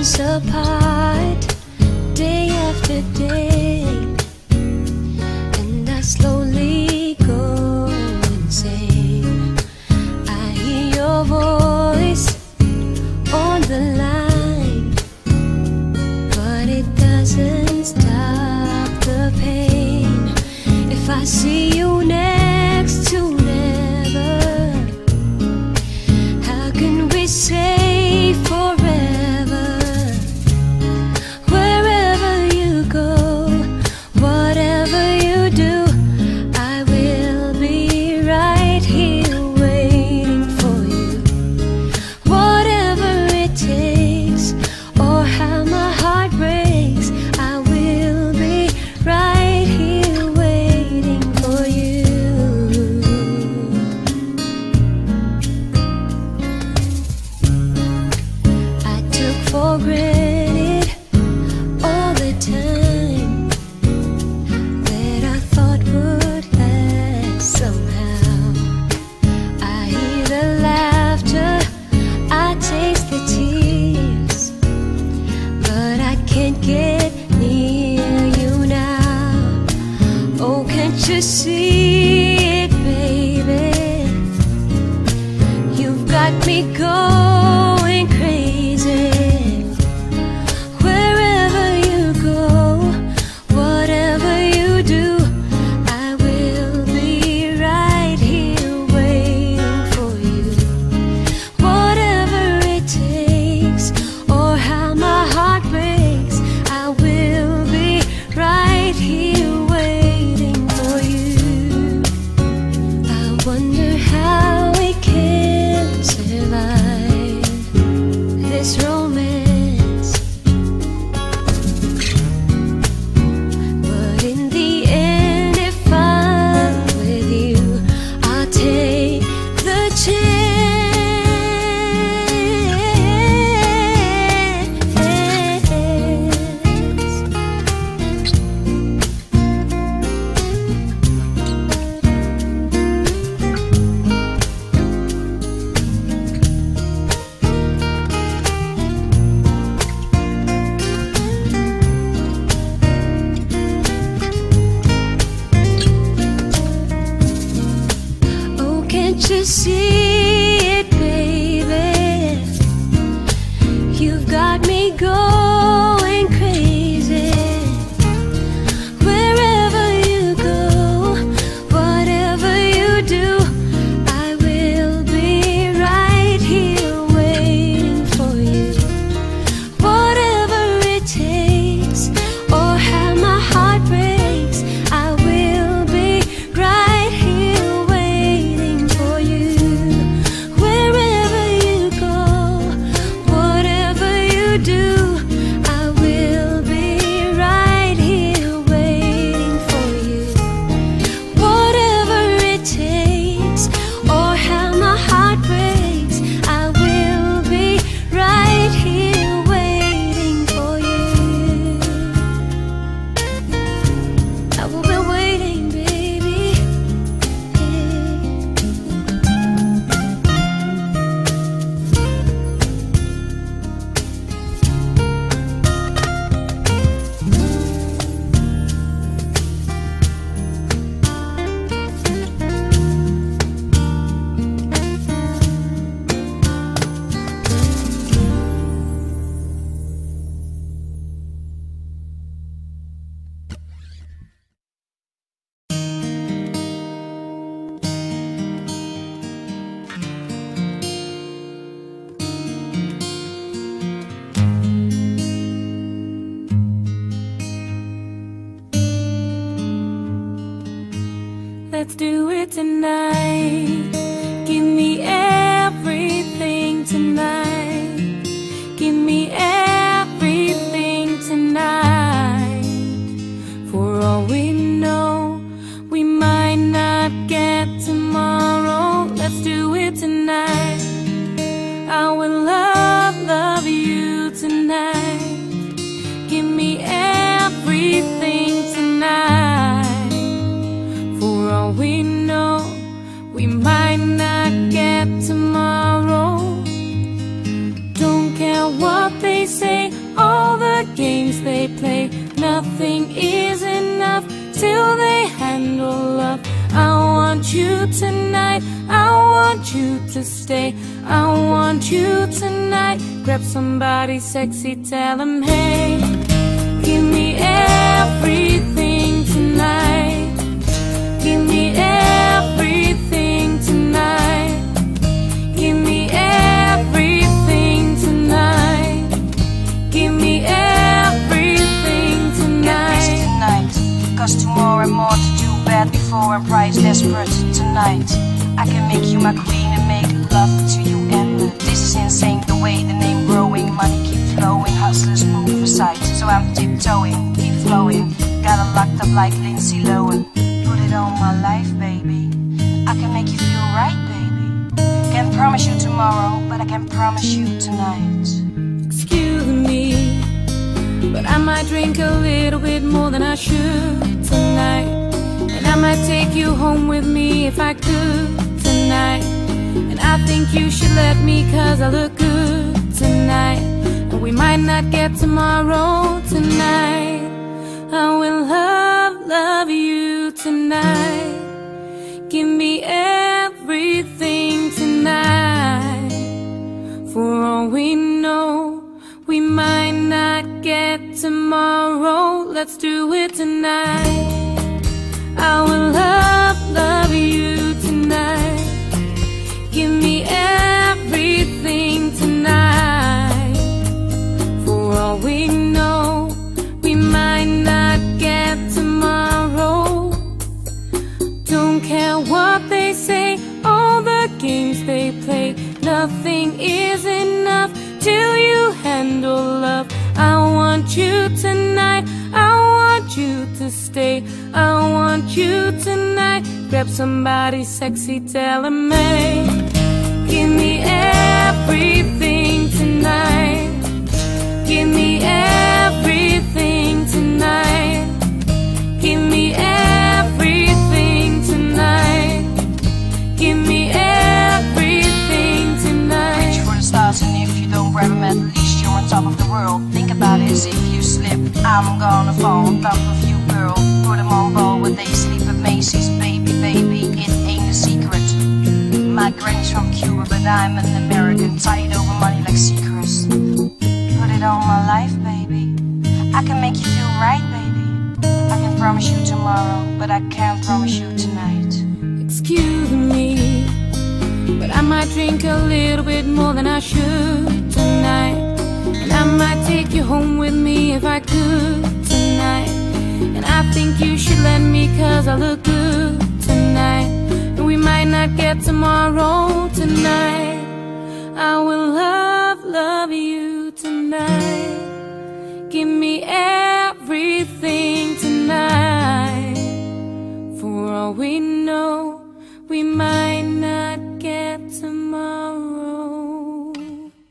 distance apart, day after day, and I slowly go insane. I hear your voice on the line, but it doesn't stop the pain. If I see you next to never, how can we say forever? Wherever you go, whatever you do, I will be right here waiting for you. Whatever it takes, or how my heart breaks, I will be right here waiting for you. I took for granted all the time that I thought would last somehow. I hear the laughter, I taste the tears, but I can't get near you now. Oh, can't you see it, baby? You've got me going crazy. Wherever you go, whatever you do, I will be right here waiting for you. Whatever it takes, or how my heart breaks, I will be right here waiting for you. I wonder how we can survive this romance, but in the end, if I'm with you, I'll take the chance. Oh, can't you see it, baby? You've got me going crazy. Wherever you go, whatever you do, I will be right here waiting for you. Whatever it takes, or how my heart breaks, I will be right here waiting for you. Wherever you go, whatever you do, I will be right here waiting for you. Whatever it takes, or how my heart breaks, I will be right here waiting for you. I will be waiting, baby. Let's do it tonight. Give me everything tonight. Give me everything tonight. For all we know, we might not get tomorrow. Let's do it tonight. I will love you tonight. Give me everything tonight. For all we know, we might games they play. Nothing is enough till they handle love. I want you tonight, I want you to stay. I want you tonight. Grab somebody sexy, tell them hey, give me everything tonight. Give me everything tonight. Give me everything tonight. Give me everything tonight. Yes, tonight, cause tomorrow more to do. Bad before and price desperate tonight. I can make you my queen and make love to you endless. This is insane, the way the name growing. Money keep flowing, hustlers move aside. So I'm tiptoeing, keep flowing. Got it locked up like Lindsay Lohan. Put it on my life, baby. I can make you feel right, baby. Can't promise you tomorrow, but I can promise you tonight. Excuse me, but I might drink a little bit more than I should tonight. And I might take you home with me if I could tonight. And I think you should let me, cause I look good tonight. And we might not get tomorrow tonight. I will love you tonight. Give me everything tonight. For all we know, we might not get tomorrow. Let's do it tonight. I will love you tonight. Give me everything tonight. For all we know, we might not get tomorrow. Don't care what they say, all the games they play. Nothing is enough till you handle love. I want you tonight, I want you to stay. I want you tonight. Grab somebody sexy, tell them hey, give me everything tonight. Give me everything tonight. Give me everything tonight. Give me everything tonight. Reach for the stars, and if you don't grab them, at least you're on top of the world. Think about it, if you slip, I'm gonna fall on top of you, girl. Put them on ball when they sleep at Macy's. Baby, baby, it ain't a secret. My granny's from Cuba, but I'm an American. Tied over money like secrets. Put it on my life, baby. I can make you feel right, baby. I can promise you tomorrow, but I can't promise you tonight. Excuse me, but I might drink a little bit more than I should tonight. And I might take you home with me if I could tonight. And I think you should let me, cause I look good tonight. And we might not get tomorrow tonight. I will love you tonight. Give me everything tonight. For all we know, we might not get tomorrow.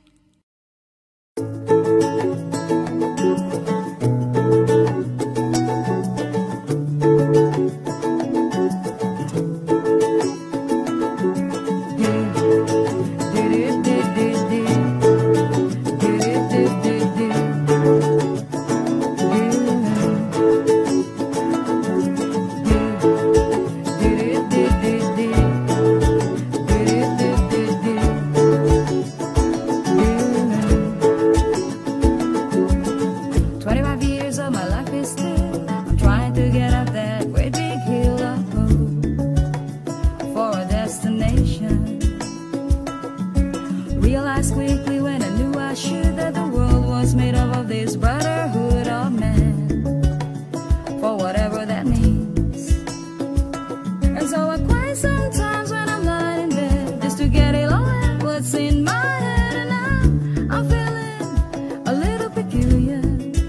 Realized quickly when I knew I should that the world was made up of this brotherhood of men, for whatever that means. And so I cry sometimes when I'm lying in bed, just to get it all out what's in my head. And now I'm feeling a little peculiar.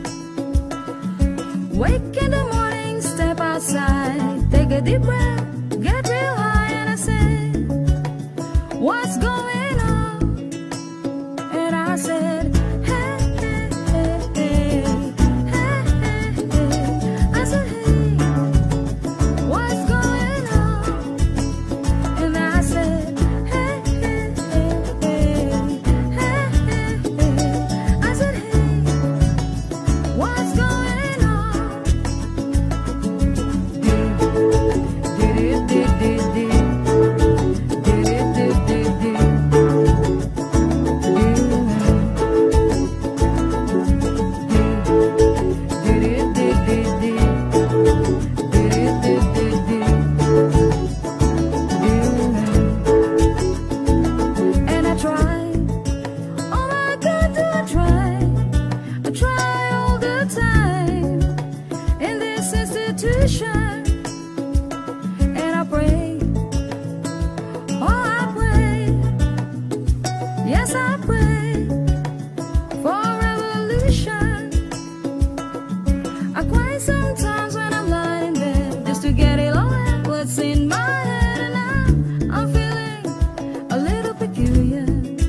Wake in the morning, step outside, take a deep breath, get real high, and I say, what's going on? And I said, Yes, I pray for a revolution. I cry sometimes when I'm lying in bed just to get it all out what's in my head, and I'm feeling a little peculiar.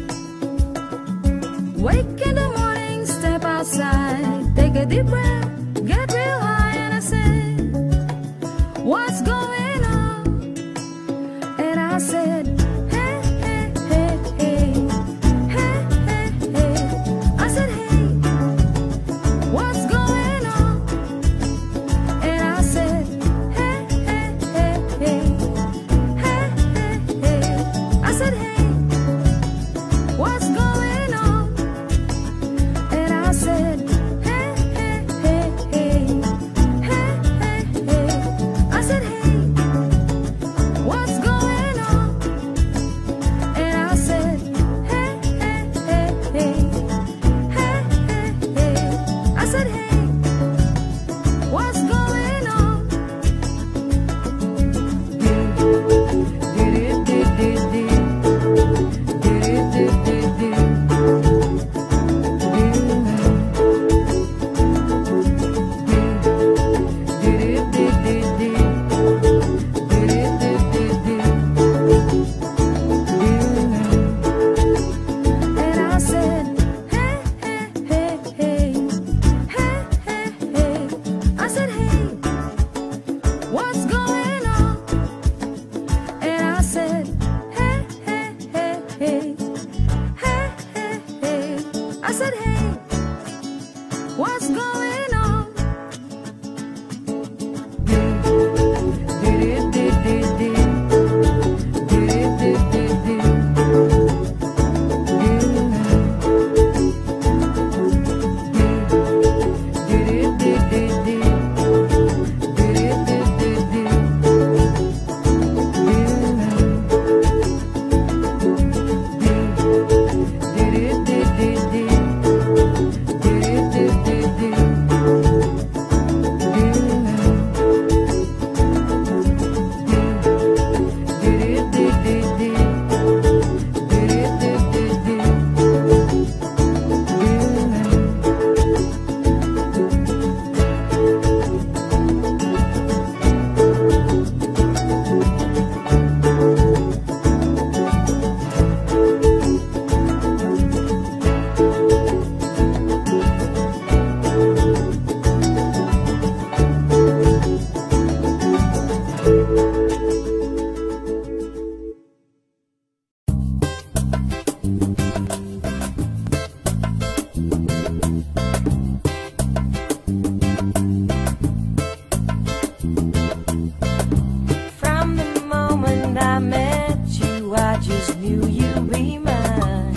Wake in the morning, step outside, take a deep breath, get real high, and I say, what's going on? And I said, hey, hey, hey, hey, hey, hey, hey. I said, hey, what's going on? And I said, hey, hey, hey, hey, hey, hey, hey. I said, hey, what's going on? And I said, hey, hey, hey, hey, hey, hey, hey. I said, hey, what's going on? And I said, hey, hey, hey, hey, hey, hey, hey. I said, hey, what's going on? And I said, hey, hey, hey, hey, hey, hey, hey. I said, hey, what's going on? And I said, hey, hey, hey, hey, hey, hey, hey. I said, hey, what's going on? From the moment I met you, I just knew you'd be mine.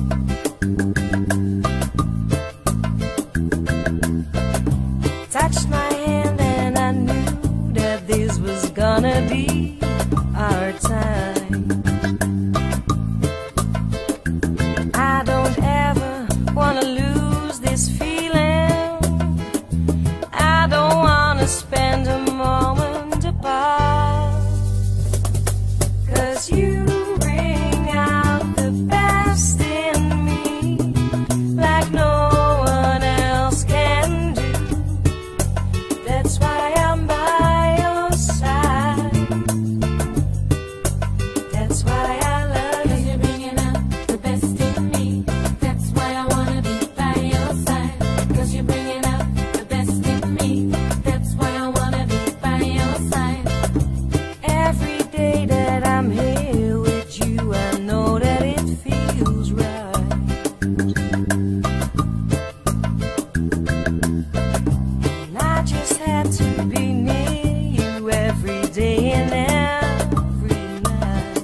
Touched my hand and I knew that this was gonna be our time. I don't ever wanna lose this feeling. I don't wanna spend a moment apart. 'Cause you bring out the best in me like no one else can do. That's why I'm by your side. That's why I love you. 'Cause you're bringing out the best in me. That's why I wanna be by your side. 'Cause you're bringing out the best in me. That's why I wanna be by your side. Every day that I'm here with you, I know that it feels right. And I just had to be near you every day and every night.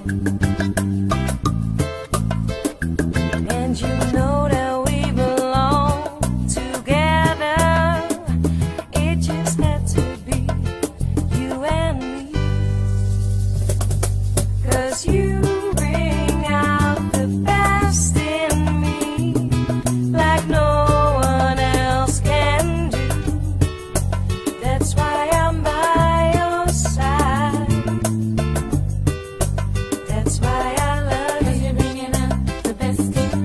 And you know that we belong together. It just had to be you and me. 'Cause you bring out the best in me like no one else can do. That's why I'm by your side. That's why I love you. 'Cause you're bringing out the best in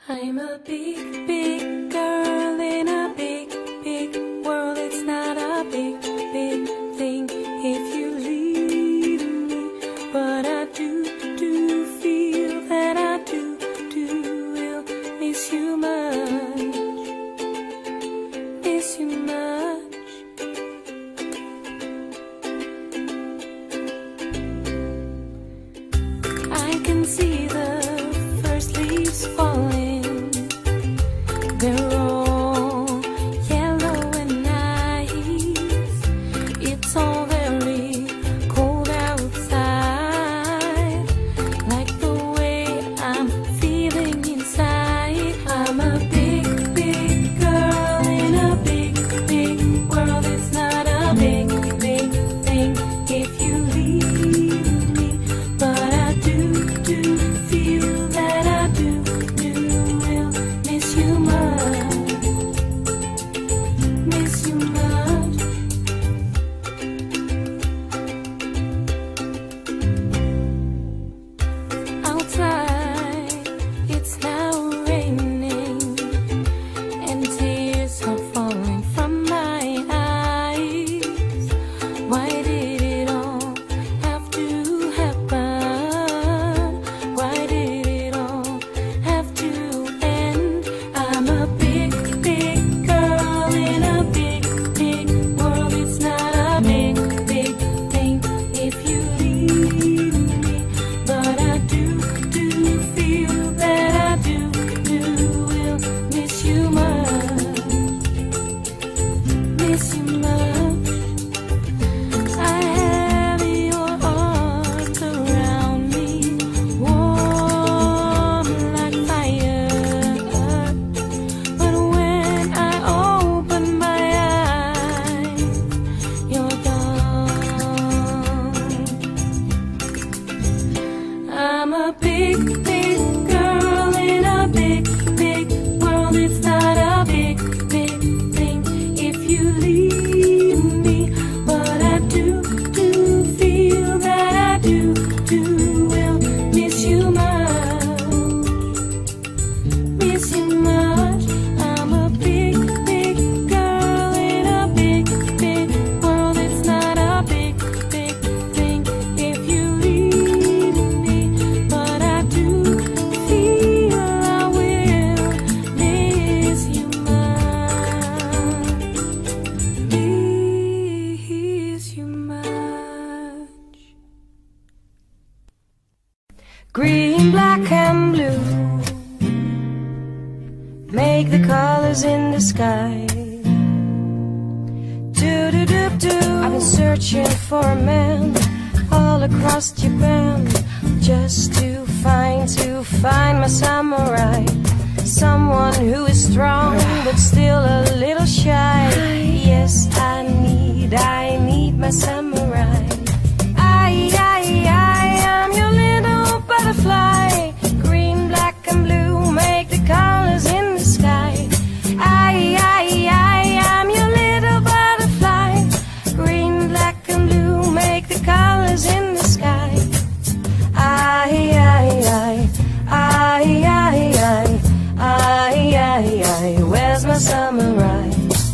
I'm a big, big girl in a big, big world. It's not a big, big thing if you leave me, but I do feel that I do will miss you much, miss you much. I can see the first leaves falling. They're all yellow and nice. It's all very cold outside, like the way I'm feeling inside. I'm a big, big girl in a big, big world. It's not a big, big thing if you leave me, but I do feel that I do will miss you much, miss you much. Outside, it's now raining, and tears are falling from my eyes. Why did it all have to happen? Why did it all have to end? I'm a big, big girl in a big, big world. It's not a big, big thing if you leave me, but I do feel that I do will miss you much, miss you much. I have your arms around me, warm like fire. But when I open my eyes, you're gone. I'm a big, big girl in a big, big world. It's not a big, big thing if you leave me, but I do feel that I do will miss you much, miss you much. I'm a big, big girl in a big, big world. It's not a big, big thing if you leave me, but I do feel I will miss you much, miss you much. Green, black, and blue make the colors in the sky. I've been searching for a man all across Japan, just to find my samurai. Someone who is strong but still a little shy. Yes, I need my samurai. I'm your little butterfly. Green, black, and blue make the colors in the sky. I'm your little butterfly. Green, black, and blue make the colors in the sky. Where's my samurai?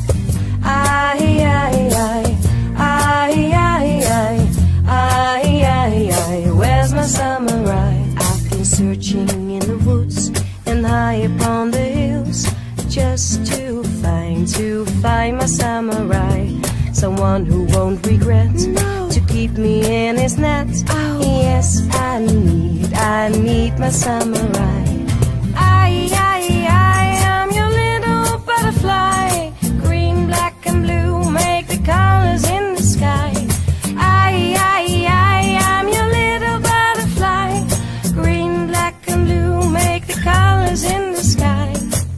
Where's my samurai? I've been searching in the woods and high upon the hills, just to find my samurai. Someone who won't regret to keep me in his net. Yes, I need my samurai. I'm your little butterfly. Green, black, and blue make the colors in the sky. I'm your little butterfly. Green, black, and blue make the colors in the sky.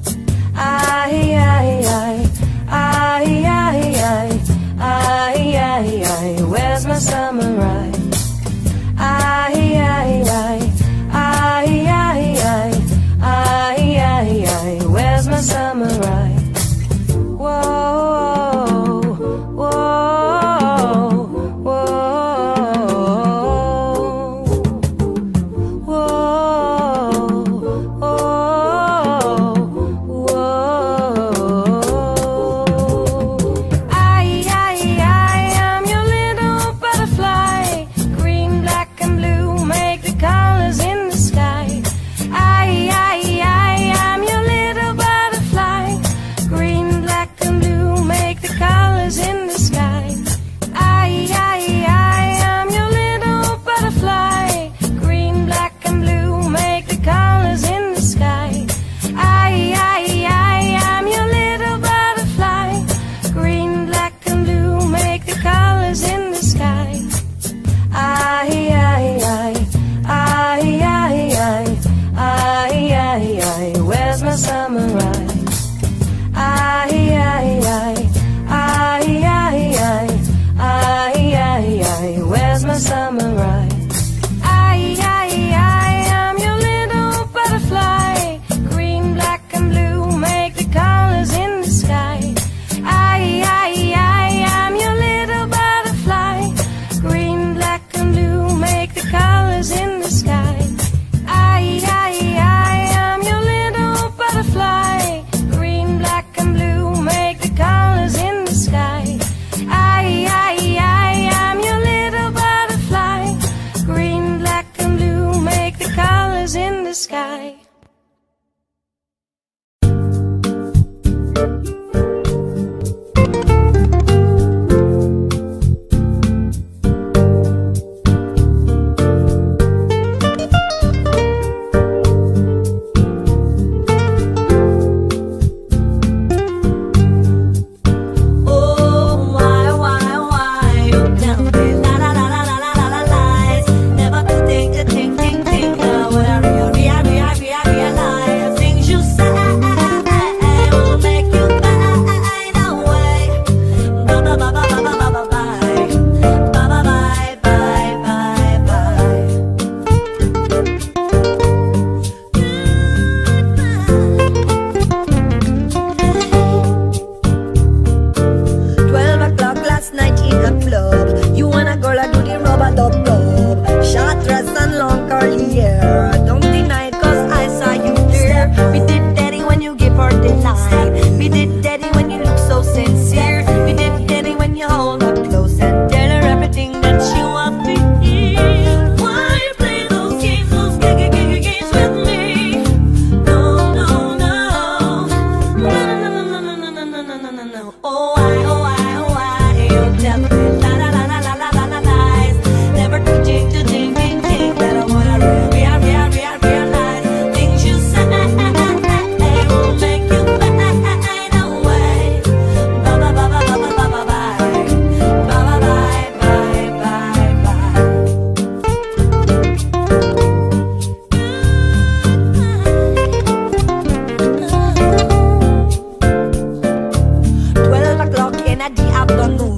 Where's my samurai? Where's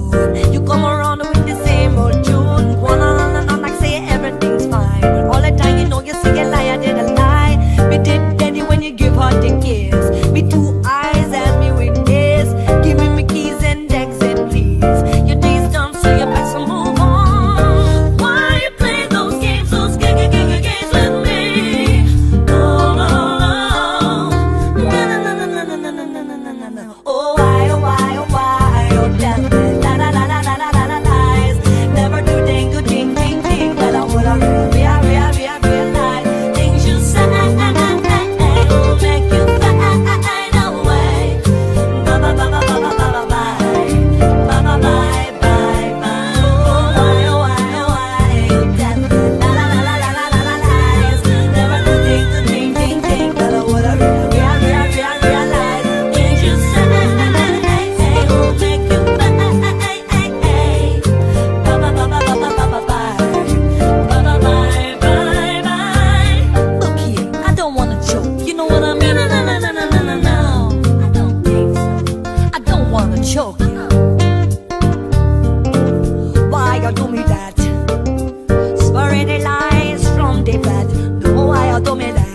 mood. You come around with the same old tune, one on like say everything's fine, but all the time you know you say a lie, I did a lie. Me did daddy when you give her the kiss. Me 2 eyes and me with this. Give me keys and exit, please. Your day's done, so you better move on. Why you play those games with me? No, no, no. No. Oh, why, oh, why, oh, why? Oh, tell me, la la la la la la la la lies. Never do ding, do ding, ding, ding. But I would have realize things you say will make you find a way. Bye bye bye bye bye bye bye bye bye bye bye bye. Oh why oh why oh why? You tell me la la la la la la la lies. Never do ding, do ding, ding, ding. But I would have realize things you say will make you find a way. Bye bye bye bye bye bye bye bye. Bye bye bye bye. Look here, I don't wanna choke. You know what I mean? No. I don't think so. I don't wanna choke you. Why you do me that? Swearing the lies from the bed. No, why you do me that?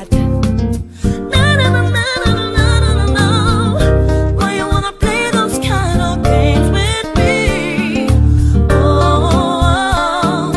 No. Why you wanna play those kind of games with me? Oh,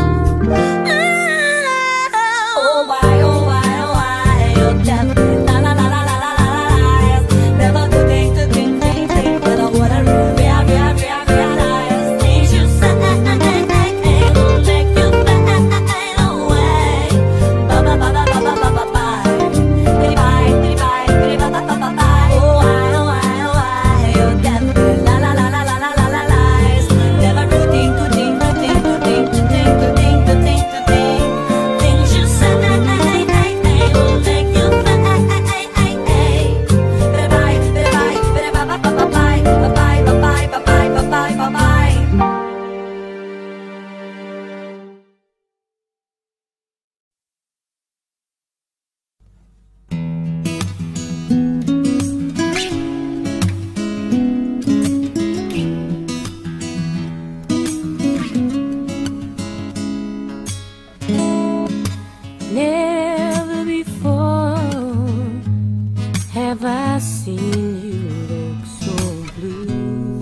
why, oh, why, oh, why? You tell me, la, la, la, la, la, la, la, lies. Never do things, do things, things, things. But I wanna realize things you say will make you find a way. Bye, bye, bye, bye, bye, bye, bye, bye. Bye, bye, bye, bye, bye, bye, bye. Oh, why, oh, why, oh, why? You tell me, la, la, la, la, la, la, la, la, lies. Never do things, do things, do things, do things, do things, do things, do things, do things. Things you say will make you find a way. Bye, bye, bye, bye, bye, bye, bye, bye, bye, bye, bye, bye, bye, bye, bye. Never before have I seen you look so blue.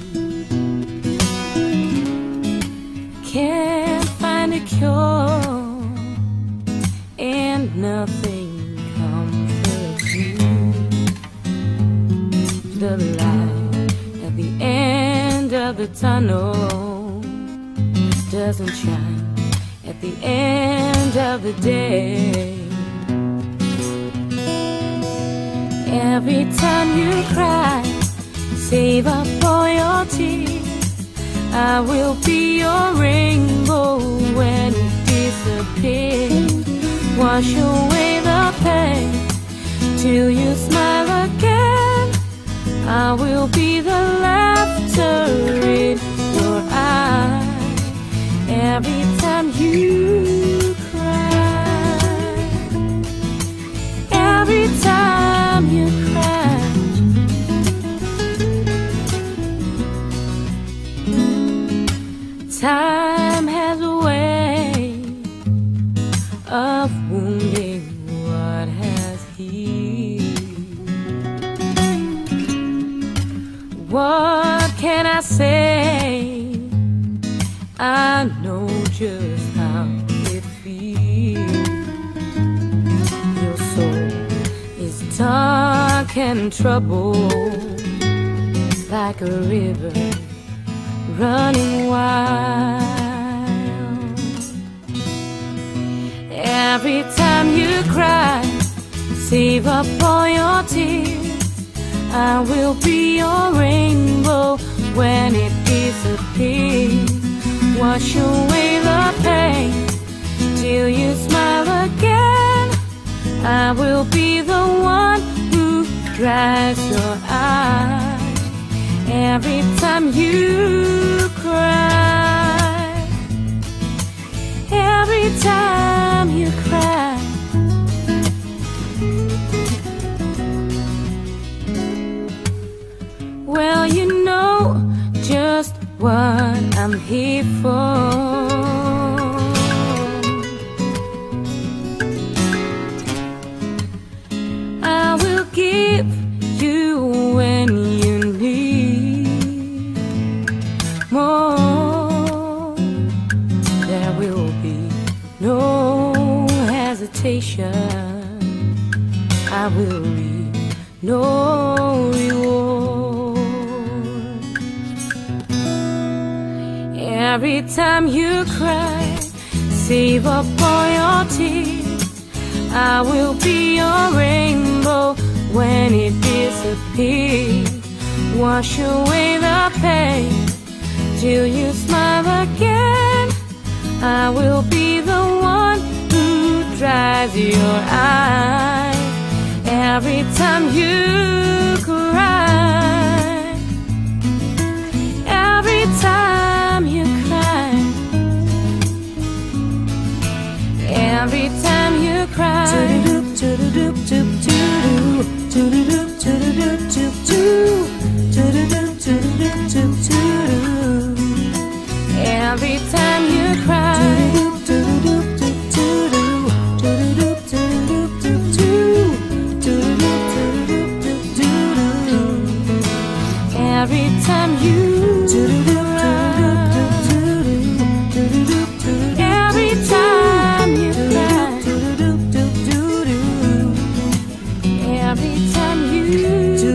Can't find a cure, and nothing comforts you. The light at the end of the tunnel doesn't shine at the end of the day. Every time you cry, save up all your tears. I will be your rainbow when it disappears. Wash away the pain till you smile again. I will be the laughter in your eyes. Every time you cry, every time you cry, time has a way of wounding what has healed. What can I say? I know just how it feels. Your soul is dark and troubled, like a river running wild. Every time you cry, save up all your tears. I will be your rainbow when it disappears. Wash away the pain till you smile again. I will be the one who dries your eyes. Every time you cry, every time you cry, well, you know just what I'm here for. I will give you when you need more. There will be no hesitation. I will leave no reward. Every time you cry, save up all your tears. I will be your rainbow when it disappears. Wash away the pain till you smile again. I will be the one who dries your eyes. Every time you cry, every time you cry, every time you cry. Every time you cry. Every time you cry, every time you cry, every time you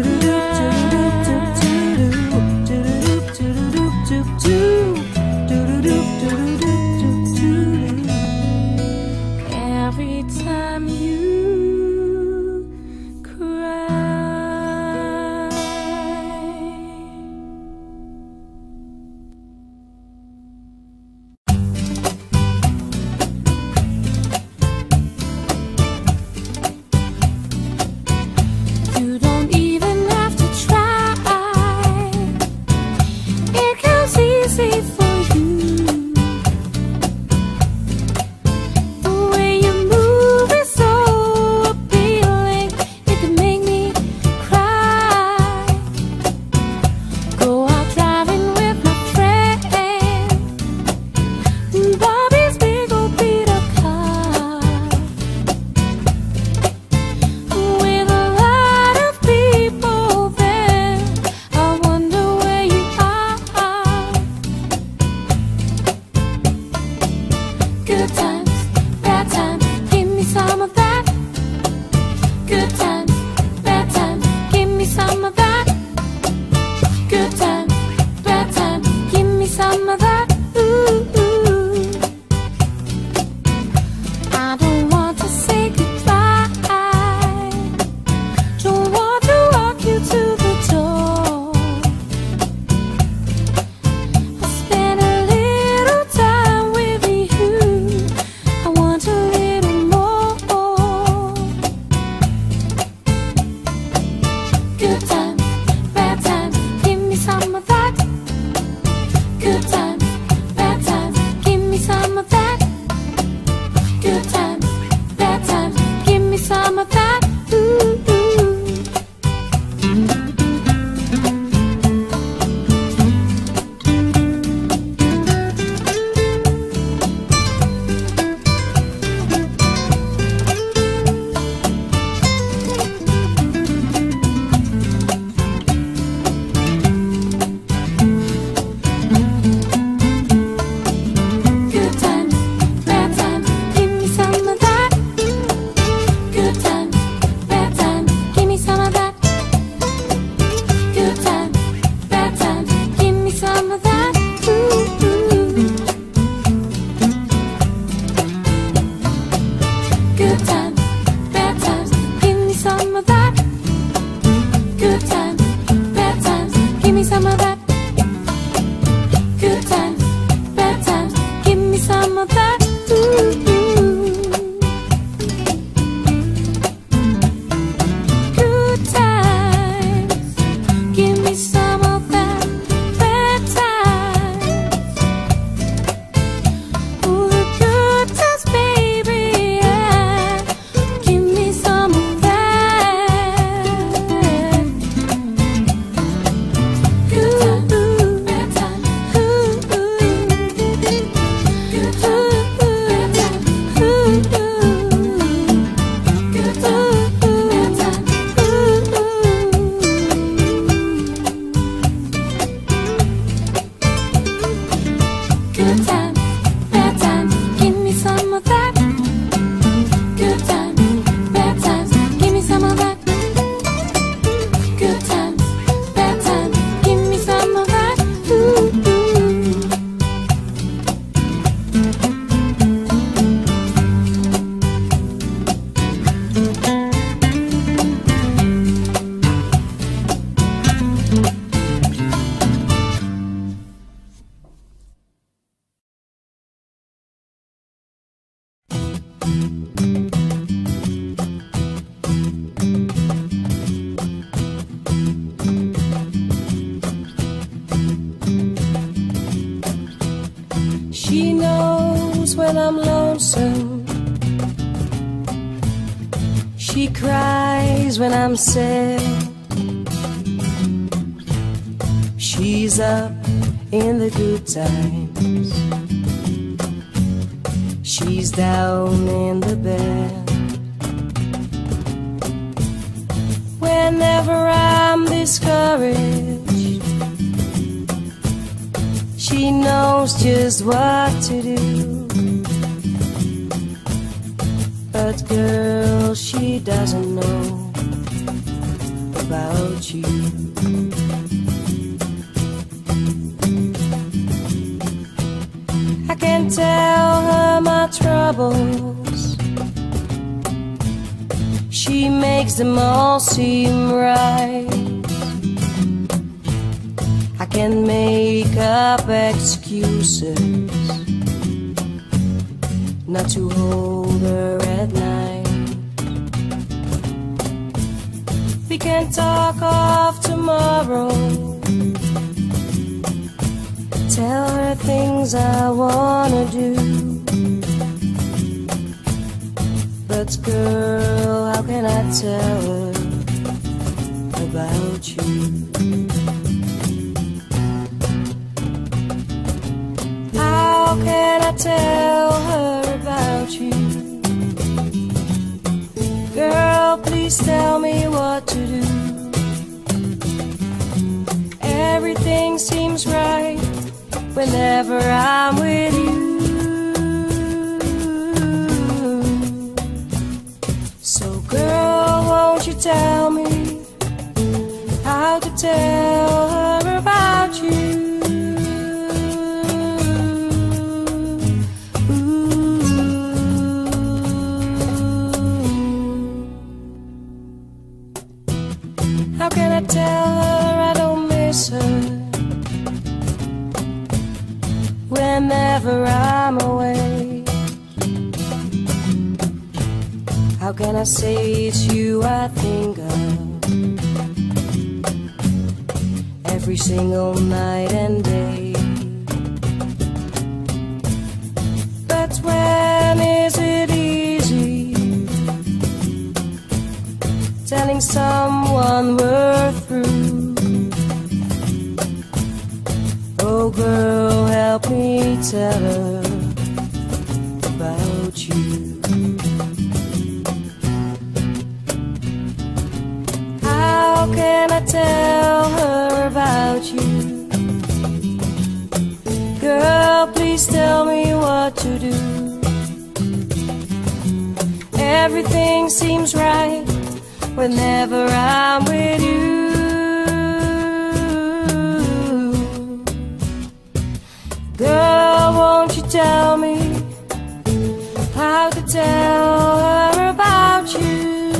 every time you cry. You don't even have to try. It comes easy for you. The way you move is so appealing. It can make me cry. Go out driving with my friend. Bobby's big old beat-up car. With a lot of people there, I wonder where you are. Good times, bad times, give me some of that. Good times, bad times, give me some of that. Good times, bad times, give me some of that. Ooh, ooh. I don't want to say goodbye. Don't want to walk you to the door. I'll spend a little time with you. I want a little more. Good times, bad times, give me some of that. Good times, bad times, give me some of that. Good times, bad times, give me some of that. Ooh, ooh. Good times, bad times, give me some of that. Good times, bad times, give me some of that. Good times, bad times, give me some of that. Ooh, She knows when I'm lonesome. She cries when I'm sad. She's up in the good times. She's down in the bad. Whenever I'm discouraged, she knows just what to do. But girl, she doesn't know about you. I can tell her my troubles. She makes them all seem right. I can make up excuses not to hold her at night. We can talk of tomorrow. Tell her things I wanna do. But girl, how can I tell her about you? How can I tell her about you? Girl, please tell me what to do. Everything seems right whenever I'm with you. So girl, won't you tell me how to tell her about you? How can I tell her I don't miss her whenever I'm away? How can I say it's you I think of every single night and day? But when is it easy telling someone we're through? Oh girl, help me tell her about you. How can I tell her about you? Girl, please tell me what to do. Everything seems right whenever I'm with you. Girl, won't you tell me how to tell her about you?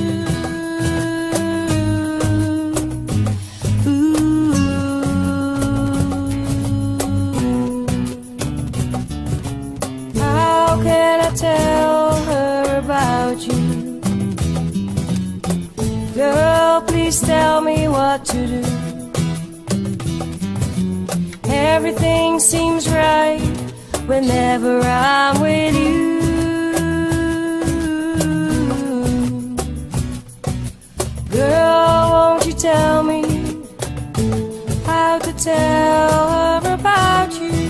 How can I tell her about you? Girl, please tell me what to do. Everything seems right whenever I'm with you. Girl, won't you tell me how to tell her about you?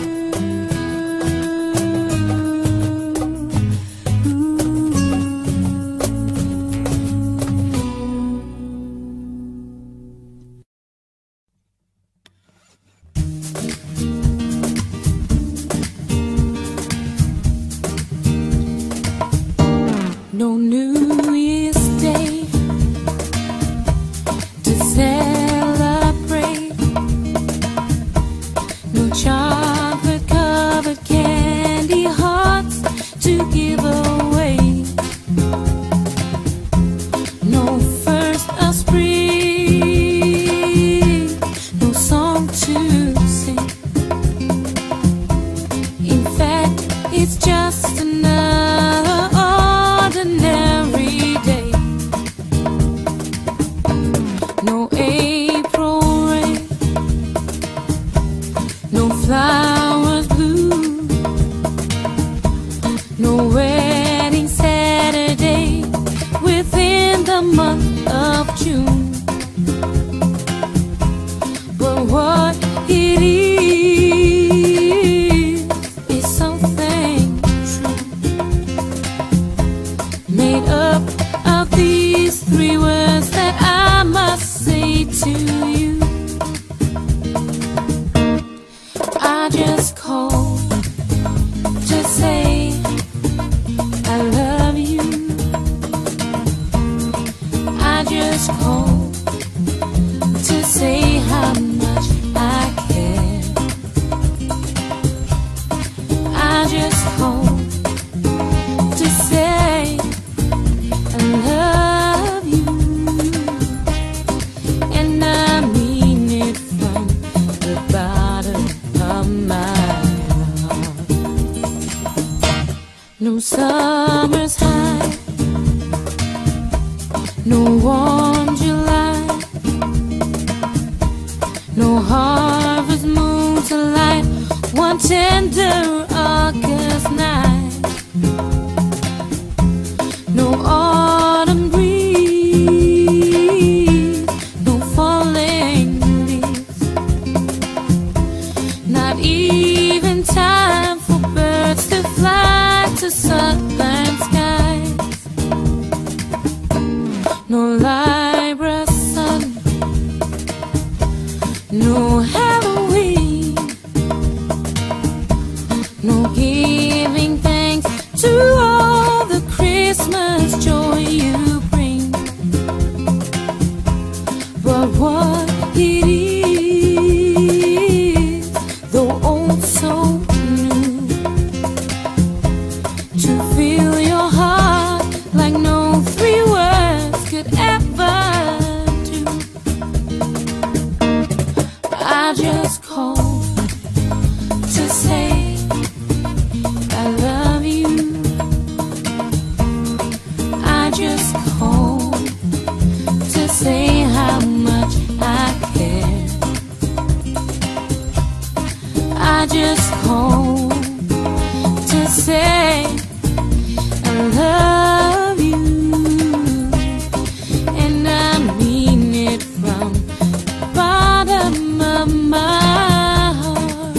just another ordinary day. No April rain, no flowers blue, no wedding Saturday within the month of June. But what it is something true, made up of these three words that I must say to you. I just called to say I love you. I just called to say how much I care. I just called to say I love you, and I mean it from the bottom of my heart. No summer's high, no warm July, no harvest moon to light one tender August night, no autumn breeze, no falling leaves, not even time for birds to fly to southern skies, no Libra sun, no Halloween, no giving thanks to all the Christmas joy you bring. But what it is, though old so new, to fill your heart like no three words could ever do. I just called to say I love you. I just called to say how much I care. I just called to say I love you, and I mean it from the bottom of my heart.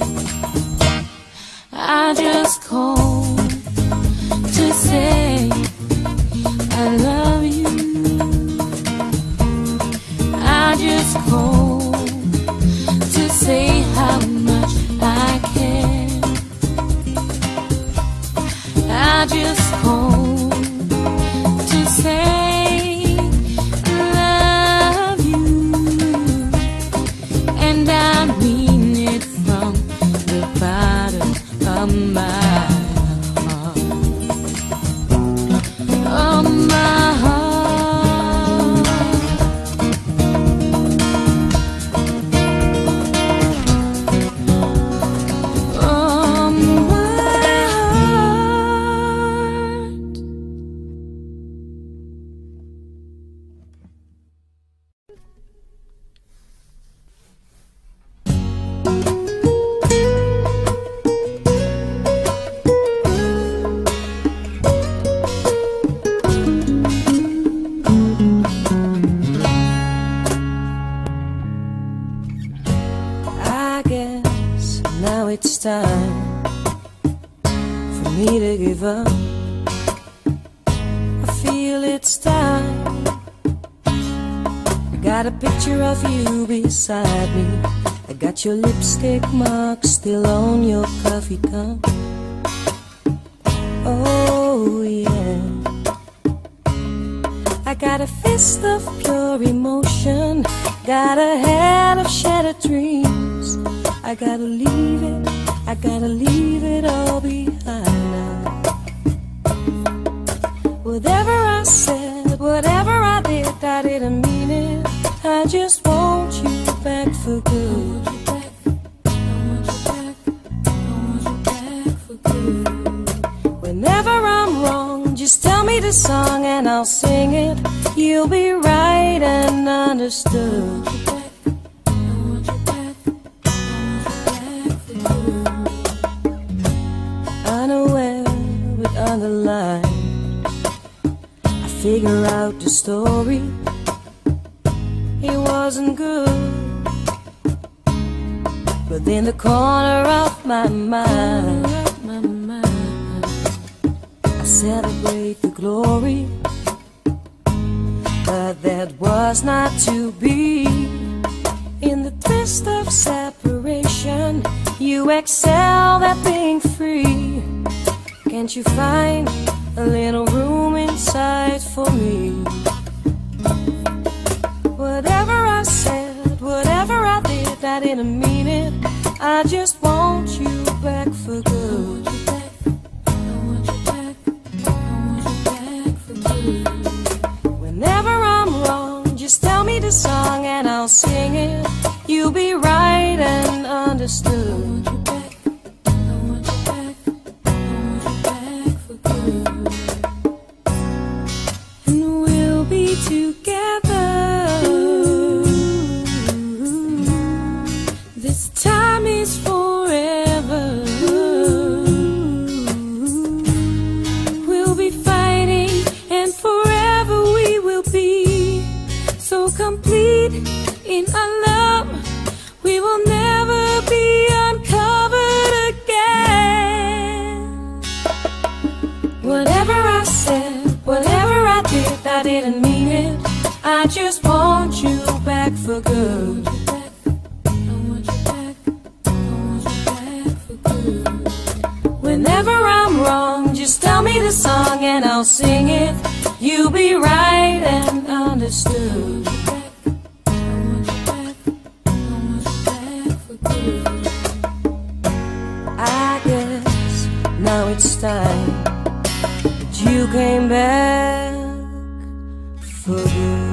I just called to say I love you. I just called to say how much I care. I just called to say I love you, and I mean it from the bottom of my heart. Of my heart. Of my heart. I guess now it's time for me to give up. I feel it's time. I got a picture of you beside me. I got your lipstick mark still on your coffee cup. Oh yeah, I got a fist of pure emotion, got a head of shattered dreams. I gotta leave it all behind now. Whatever I said, whatever I didn't mean it. I just want you back for good. I want you back for good. this song and I'll sing it. You'll be right and understood. Unaware but underlined, I figure out the story. It wasn't good, but in the corner of my mind, I celebrate the glory. But that was not to be. In the twist of separation, you excel at being free. Can't you find a little room inside for me? Whatever I said, whatever I did, I didn't mean it. I just want you back for good. Whenever I'm wrong, just tell me the song and I'll sing it. You'll be right and understood. And we'll be together. This time is forever. We'll be fighting and forever we will be so complete in our love. We will never be uncovered again. Whatever I said, whatever I did, I didn't mean it. I just want you back for good. Whenever I'm wrong, just tell me the song and I'll sing it. You'll be right and understood. I guess now it's time that you came back for good.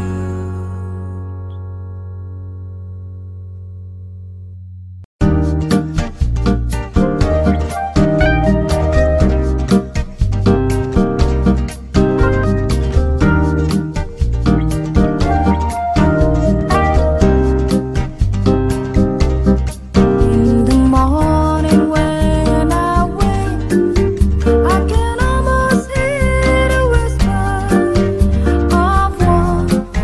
I can almost hear the whisper of one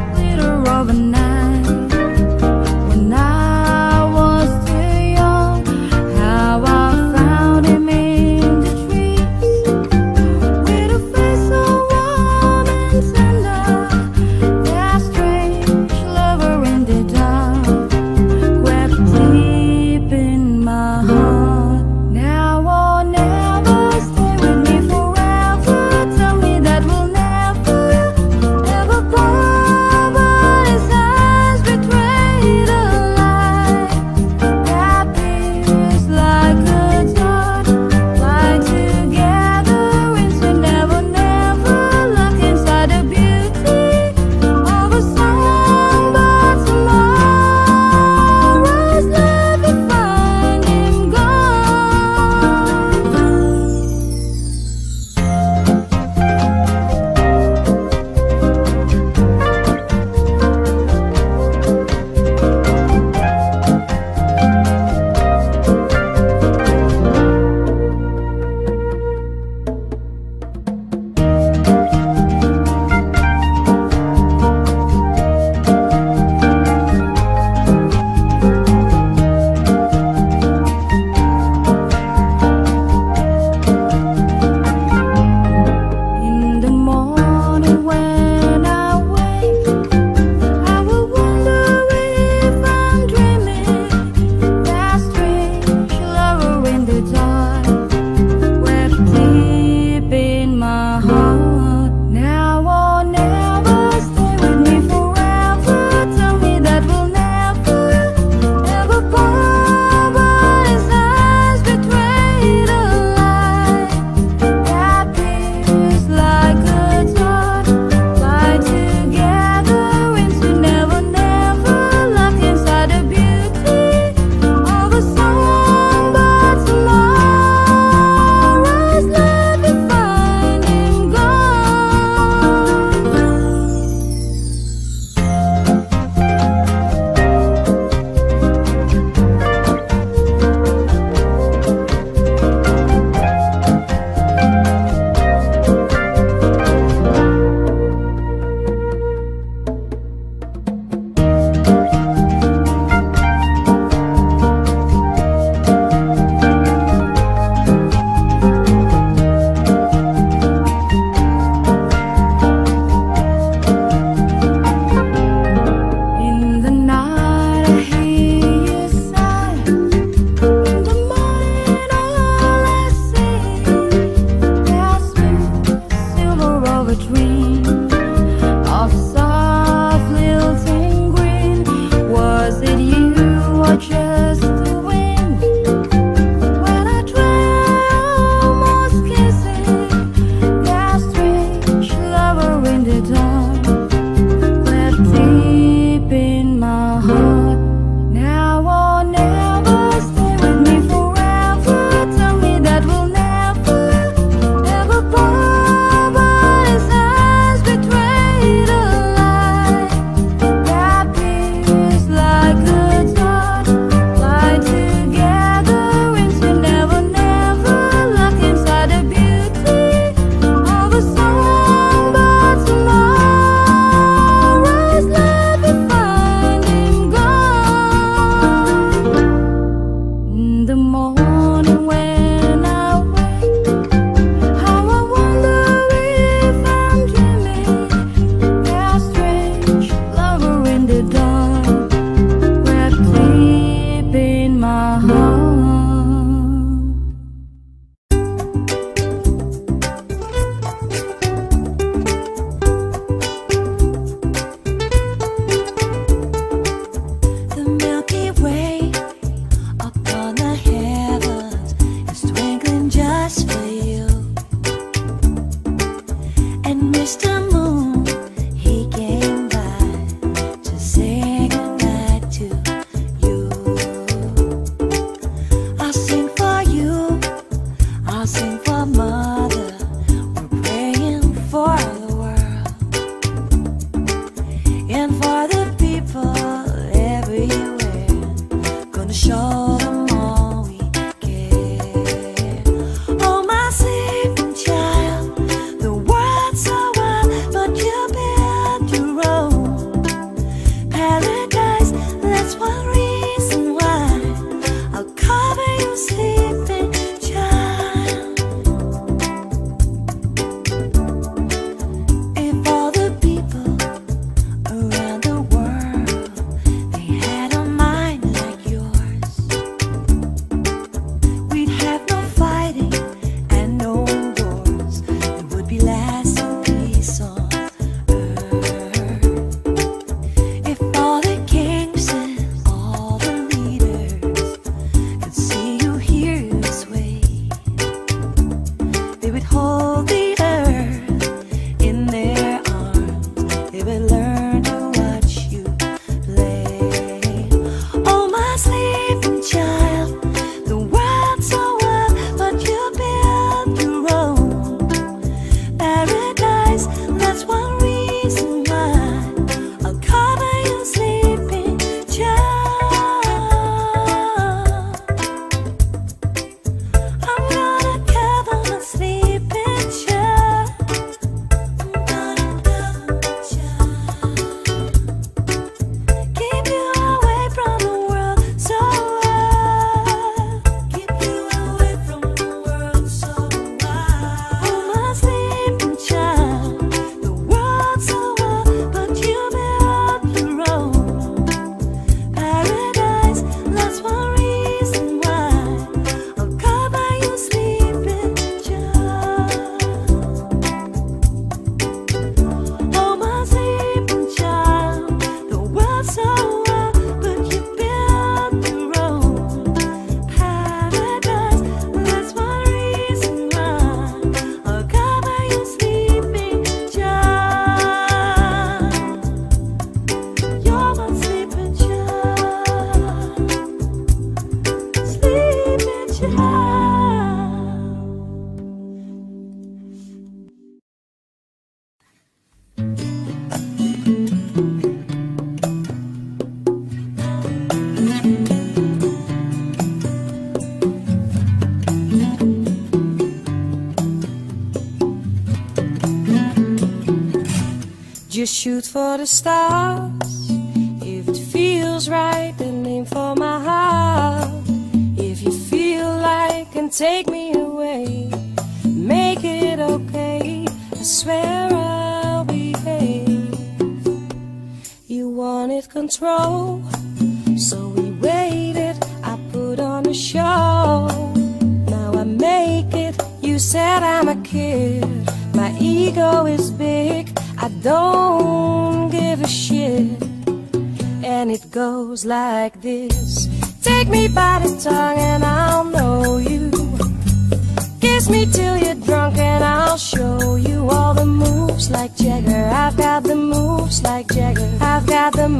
just shoot for the stars. If it feels right, then aim for my heart. If you feel like and take me away, make it okay. I swear I'll behave. You wanted control, so we waited. I put on a show. Now I make it. You said I'm a kid. My ego is big. I don't give a shit. And it goes like this. Take me by the tongue and I'll know you. Kiss me till you're drunk and I'll show you all the moves like Jagger. I've got the moves like Jagger. I've got the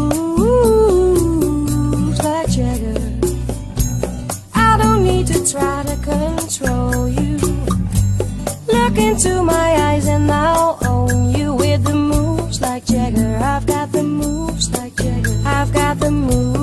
moves like Jagger. I don't need to try to control you. Look into my eyes and I'll own you with the moves like Jagger. I've got the moves like Jagger. I've got the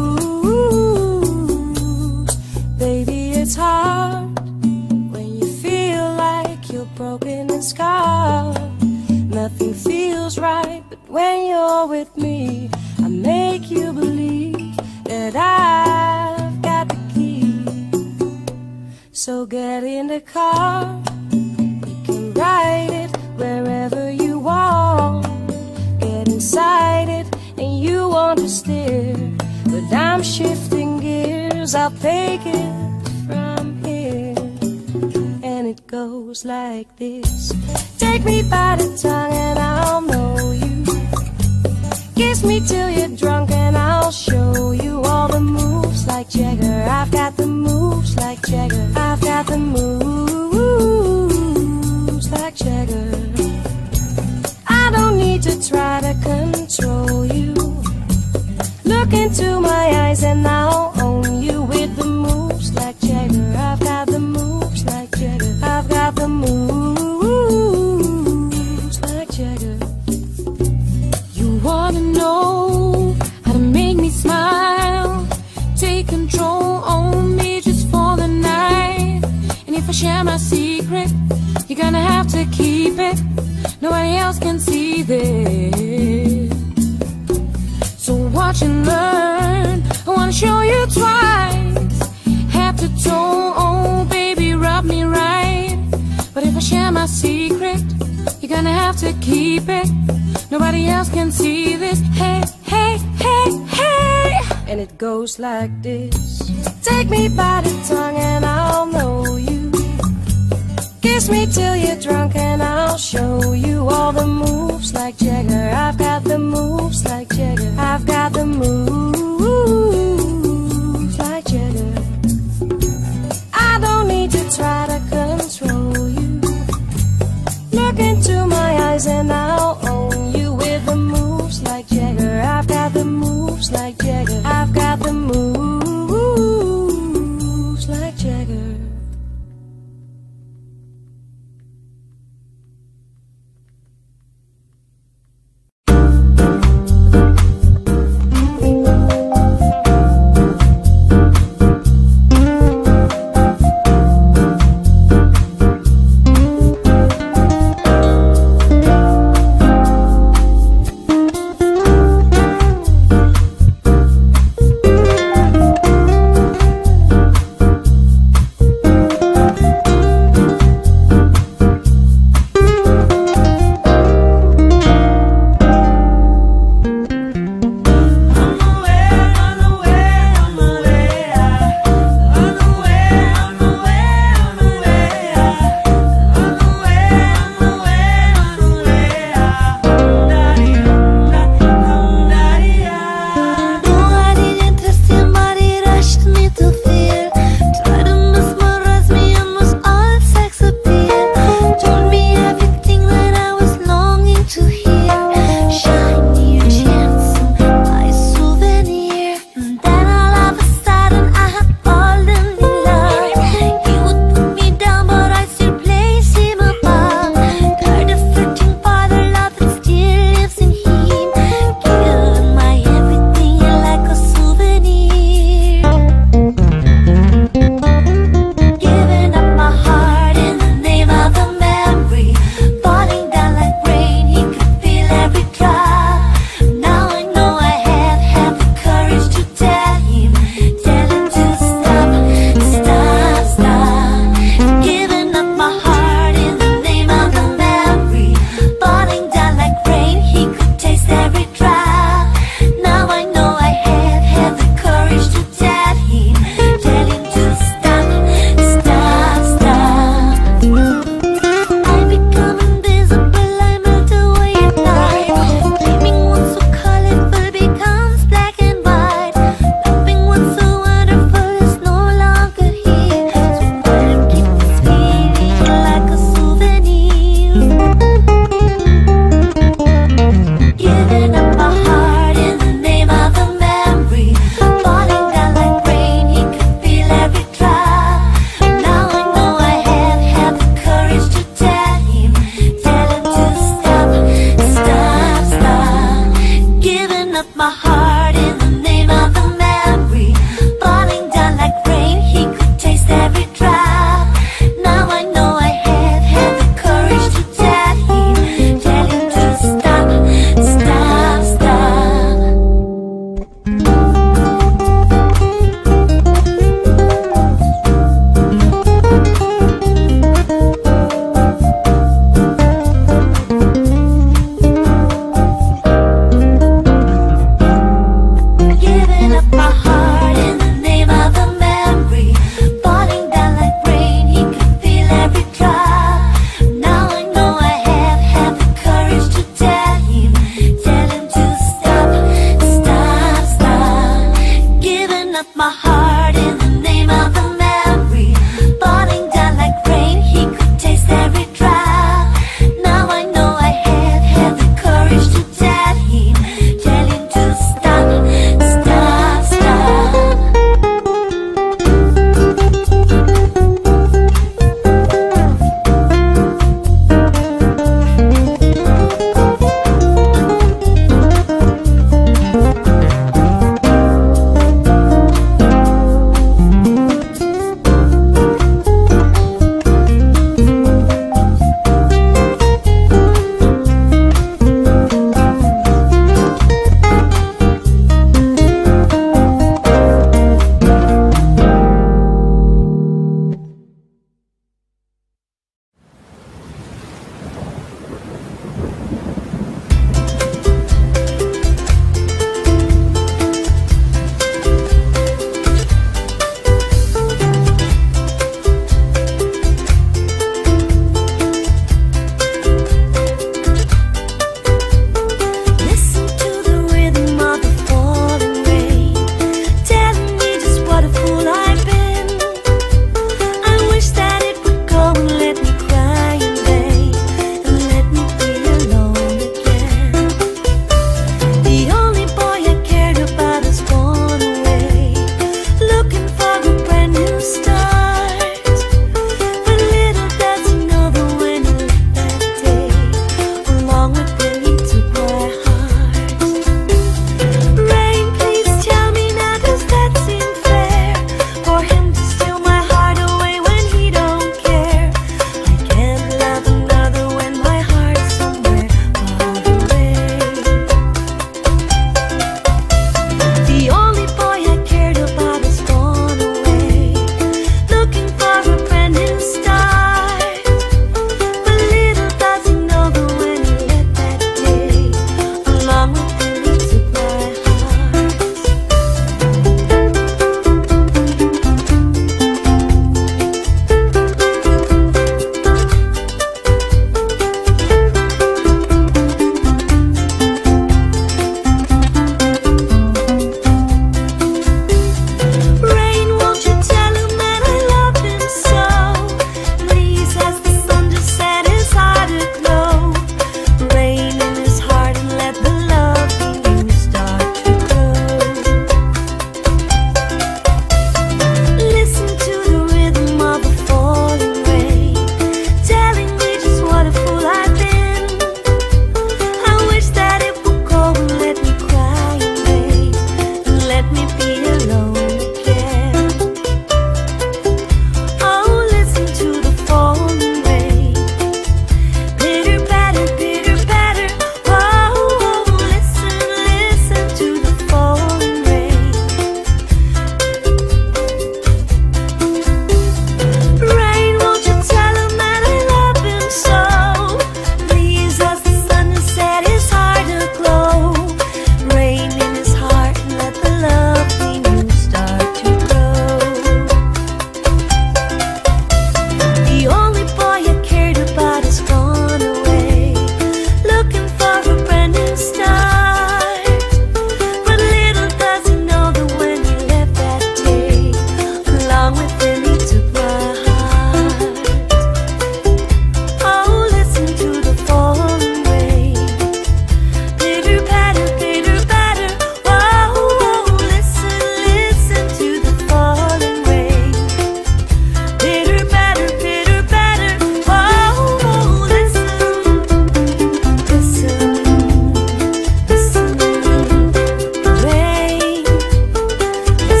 moves. Baby, it's hard when you feel like you're broken and scarred. Nothing feels right, but when you're with me, I make you believe that I've got the key. So get in the car, ride it wherever you want. Get inside it and you want to steer, but I'm shifting gears. I'll take it from here. And it goes like this. Take me by the tongue and I'll know you. Kiss me till you're drunk and I'll show you all the moves like Jagger. I've got the moves like Jagger. I've got the moves like Jagger. I don't need to try to control you. Look into my eyes and I'll own you with the moves like Jagger. I've got the moves like Jagger. I've got the moves like Jagger. You wanna know how to make me smile? Take control, own me just for the night. And if I share my secret, you're gonna have to keep it. Nobody else can see this. So watch and learn. I wanna show you twice. Head to toe, oh baby, rub me right. But if I share my secret, you're gonna have to keep it. Nobody else can see this. Hey, hey, hey, hey. And it goes like this. Take me by the tongue and I'll know you. Kiss me till you're drunk and I'll show you all the moves like Jagger. I've got the moves like Jagger. I've got the moves